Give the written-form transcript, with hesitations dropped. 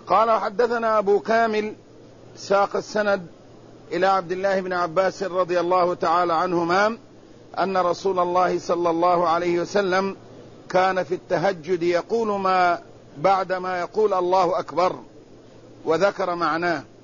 قال وحدثنا أبو كامل ساق السند إلى عبد الله بن عباس رضي الله تعالى عنهما أن رسول الله صلى الله عليه وسلم كان في التهجد يقول ما بعد ما يقول الله أكبر، وذكر معناه.